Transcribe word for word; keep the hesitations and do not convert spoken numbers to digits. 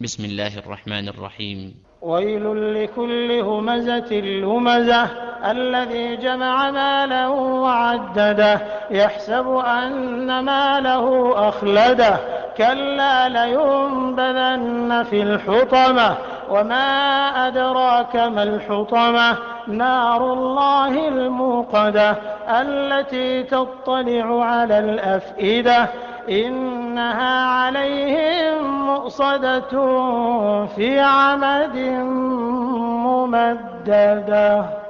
بسم الله الرحمن الرحيم. ويل لكل همزة لمزة الذي جمع ماله وعدده يحسب أن ماله أخلده كلا لينبذن في الحطمة وما أدراك ما الحطمة نار الله الموقدة التي تطلع على الأفئدة إنها عليهم مؤصدة في عمد ممددة.